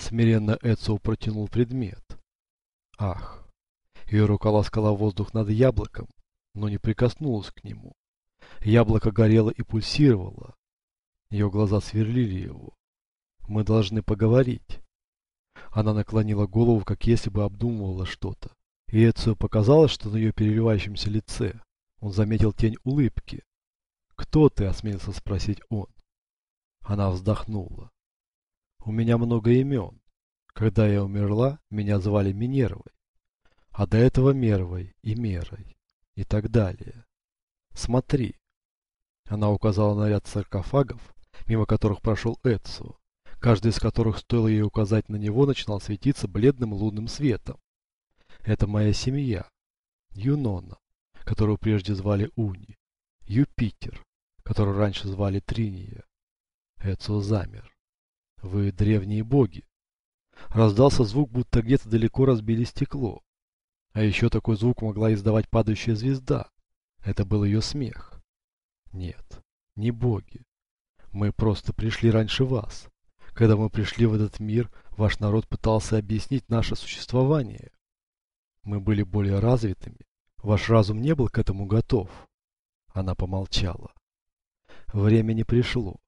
Смиренно Эцио протянул предмет. Ах! Ее рука ласкала воздух над яблоком, но не прикоснулась к нему. Яблоко горело и пульсировало. Ее глаза сверлили его. «Мы должны поговорить». Она наклонила голову, как если бы обдумывала что-то. И Эцио показалось, что на ее переливающемся лице он заметил тень улыбки. «Кто ты?» — осмелился спросить он. Она вздохнула. «У меня много имен. Когда я умерла, меня звали Минервой, а до этого Мервой и Мерой, и так далее. Смотри». Она указала на ряд саркофагов, мимо которых прошел Эцио, каждый из которых, стоило ей указать на него, начинал светиться бледным лунным светом. «Это моя семья. Юнона, которую прежде звали Уни. Юпитер, которую раньше звали Триния». Эцио замер. «Вы древние боги». Раздался звук, будто где-то далеко разбили стекло. А еще такой звук могла издавать падающая звезда. Это был ее смех. «Нет, не боги. Мы просто пришли раньше вас. Когда мы пришли в этот мир, ваш народ пытался объяснить наше существование. Мы были более развитыми. Ваш разум не был к этому готов». Она помолчала. «Время не пришло.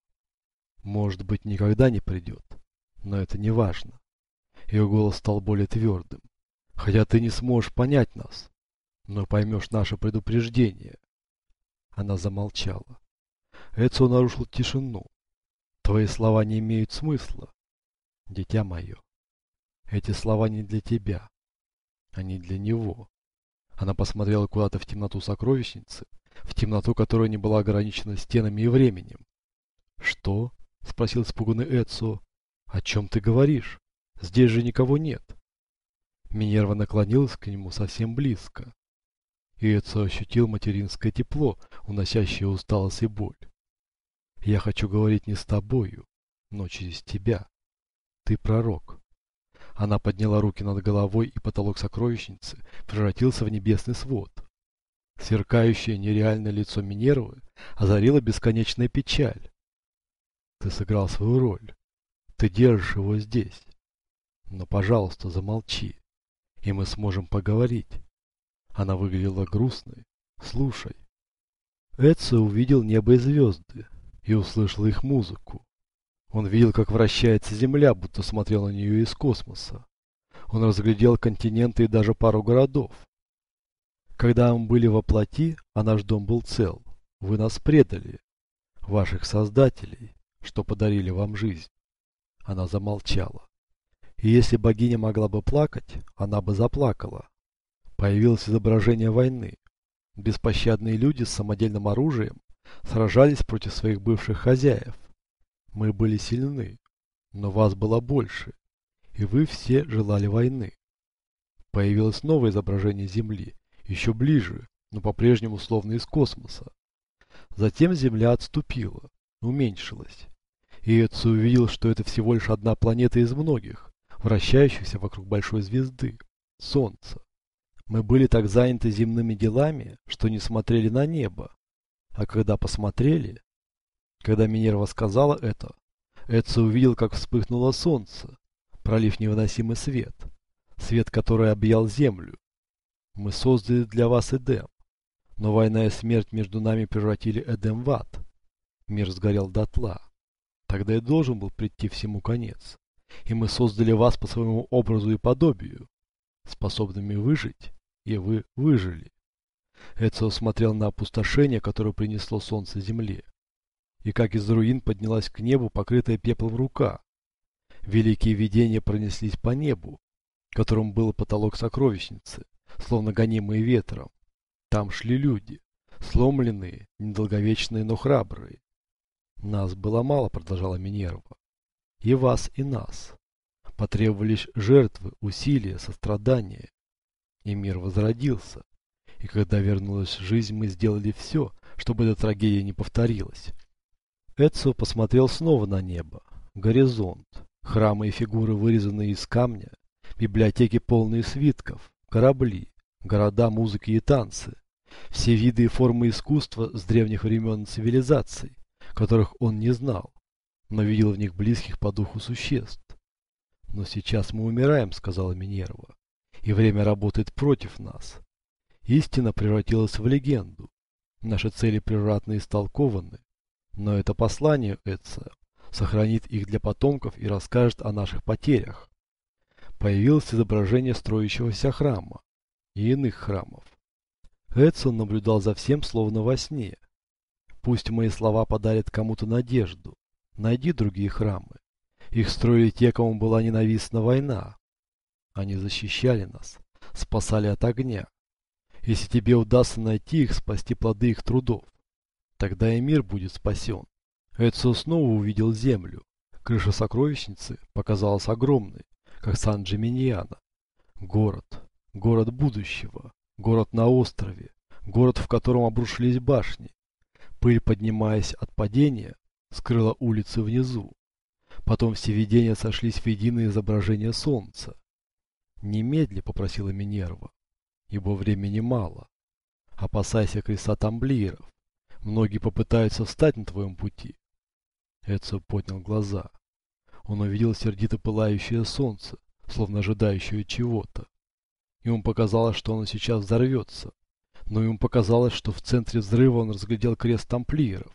Может быть, никогда не придет. Но это не важно». Ее голос стал более твердым. «Хотя ты не сможешь понять нас, но поймешь наше предупреждение». Она замолчала. Эцио нарушил тишину. «Твои слова не имеют смысла, дитя мое. Эти слова не для тебя. Они для него». Она посмотрела куда-то в темноту сокровищницы, в темноту, которая не была ограничена стенами и временем. «Что?» — спросил испуганный Эцио. «О чем ты говоришь? Здесь же никого нет». Минерва наклонилась к нему совсем близко. И Эцио ощутил материнское тепло, уносящее усталость и боль. «Я хочу говорить не с тобою, но через тебя. Ты пророк». Она подняла руки над головой, и потолок сокровищницы превратился в небесный свод. Сверкающее нереальное лицо Минервы озарила бесконечная печаль. «Ты сыграл свою роль. Ты держишь его здесь. Но, пожалуйста, замолчи, и мы сможем поговорить». Она выглядела грустной. «Слушай». Эцио увидел небо и звезды и услышал их музыку. Он видел, как вращается Земля, будто смотрел на нее из космоса. Он разглядел континенты и даже пару городов. «Когда мы были во плоти, а наш дом был цел, вы нас предали, ваших создателей, что подарили вам жизнь». Она замолчала. И если богиня могла бы плакать, она бы заплакала. Появилось изображение войны. Беспощадные люди с самодельным оружием сражались против своих бывших хозяев. Мы были сильны, но вас было больше, и вы все желали войны. Появилось новое изображение Земли, еще ближе, но по-прежнему словно из космоса. Затем Земля отступила, уменьшилась. И Эцио увидел, что это всего лишь одна планета из многих, вращающихся вокруг большой звезды, Солнца. Мы были так заняты земными делами, что не смотрели на небо. А когда посмотрели, когда Минерва сказала это, Эцио увидел, как вспыхнуло солнце, пролив невыносимый свет, свет, который объял землю. Мы создали для вас Эдем, но война и смерть между нами превратили Эдем в ад. Мир сгорел дотла. Тогда и должен был прийти всему конец. И мы создали вас по своему образу и подобию, способными выжить, и вы выжили. Эцио смотрел на опустошение, которое принесло солнце земле, и как из руин поднялась к небу покрытая пеплом рука. Великие видения пронеслись по небу, которым был потолок сокровищницы, словно гонимые ветром. Там шли люди, сломленные, недолговечные, но храбрые. «Нас было мало», — продолжала Минерва. «И вас, и нас. Потребовались жертвы, усилия, сострадания. И мир возродился. И когда вернулась жизнь, мы сделали все, чтобы эта трагедия не повторилась». Эцио посмотрел снова на небо. Горизонт. Храмы и фигуры, вырезанные из камня. Библиотеки, полные свитков. Корабли. Города, музыки и танцы. Все виды и формы искусства с древних времен цивилизаций, которых он не знал, но видел в них близких по духу существ. Но сейчас мы умираем, сказала Минерва, и время работает против нас. Истина превратилась в легенду. Наши цели превратно истолкованы, но это послание Эцио сохранит их для потомков и расскажет о наших потерях. Появилось изображение строящегося храма и иных храмов. Эцио наблюдал за всем словно во сне. Пусть мои слова подарят кому-то надежду. Найди другие храмы. Их строили те, кому была ненавистна война. Они защищали нас, спасали от огня. Если тебе удастся найти их, спасти плоды их трудов, тогда и мир будет спасен. Эцио снова увидел землю. Крыша сокровищницы показалась огромной, как Сан-Джиминьяно. Город. Город будущего. Город на острове. Город, в котором обрушились башни. Пыль, поднимаясь от падения, скрыла улицы внизу. Потом все видения сошлись в единое изображение солнца. «Немедли», — попросила Минерва, — «ибо времени мало. Опасайся креста тамплиеров. Многие попытаются встать на твоем пути». Эцио поднял глаза. Он увидел сердито пылающее солнце, словно ожидающее чего-то. Ему показалось, что оно сейчас взорвется. Но ему показалось, что в центре взрыва он разглядел крест тамплиеров.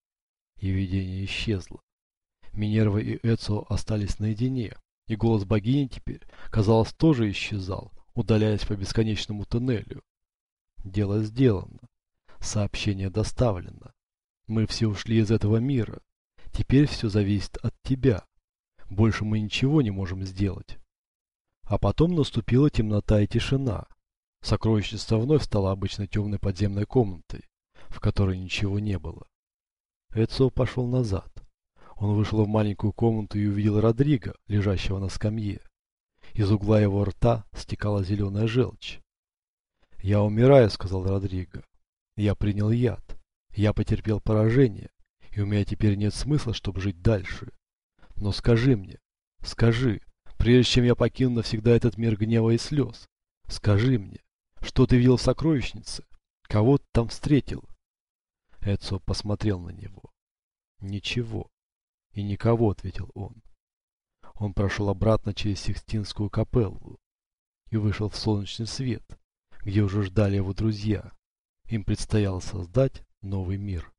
И видение исчезло. Минерва и Эцио остались наедине, и голос богини теперь, казалось, тоже исчезал, удаляясь по бесконечному туннелю. Дело сделано. Сообщение доставлено. Мы все ушли из этого мира. Теперь все зависит от тебя. Больше мы ничего не можем сделать. А потом наступила темнота и тишина. Сокровищница вновь стала обычной темной подземной комнатой, в которой ничего не было. Эцио пошел назад. Он вышел в маленькую комнату и увидел Родриго, лежащего на скамье. Из угла его рта стекала зеленая желчь. «Я умираю», — сказал Родриго. «Я принял яд. Я потерпел поражение, и у меня теперь нет смысла, чтобы жить дальше. Но скажи мне, скажи, прежде чем я покину навсегда этот мир гнева и слез, скажи мне, что ты видел в сокровищнице? Кого ты там встретил?» Эцио посмотрел на него. «Ничего. И никого», — ответил он. Он прошел обратно через Сикстинскую капеллу и вышел в солнечный свет, где уже ждали его друзья. Им предстояло создать новый мир.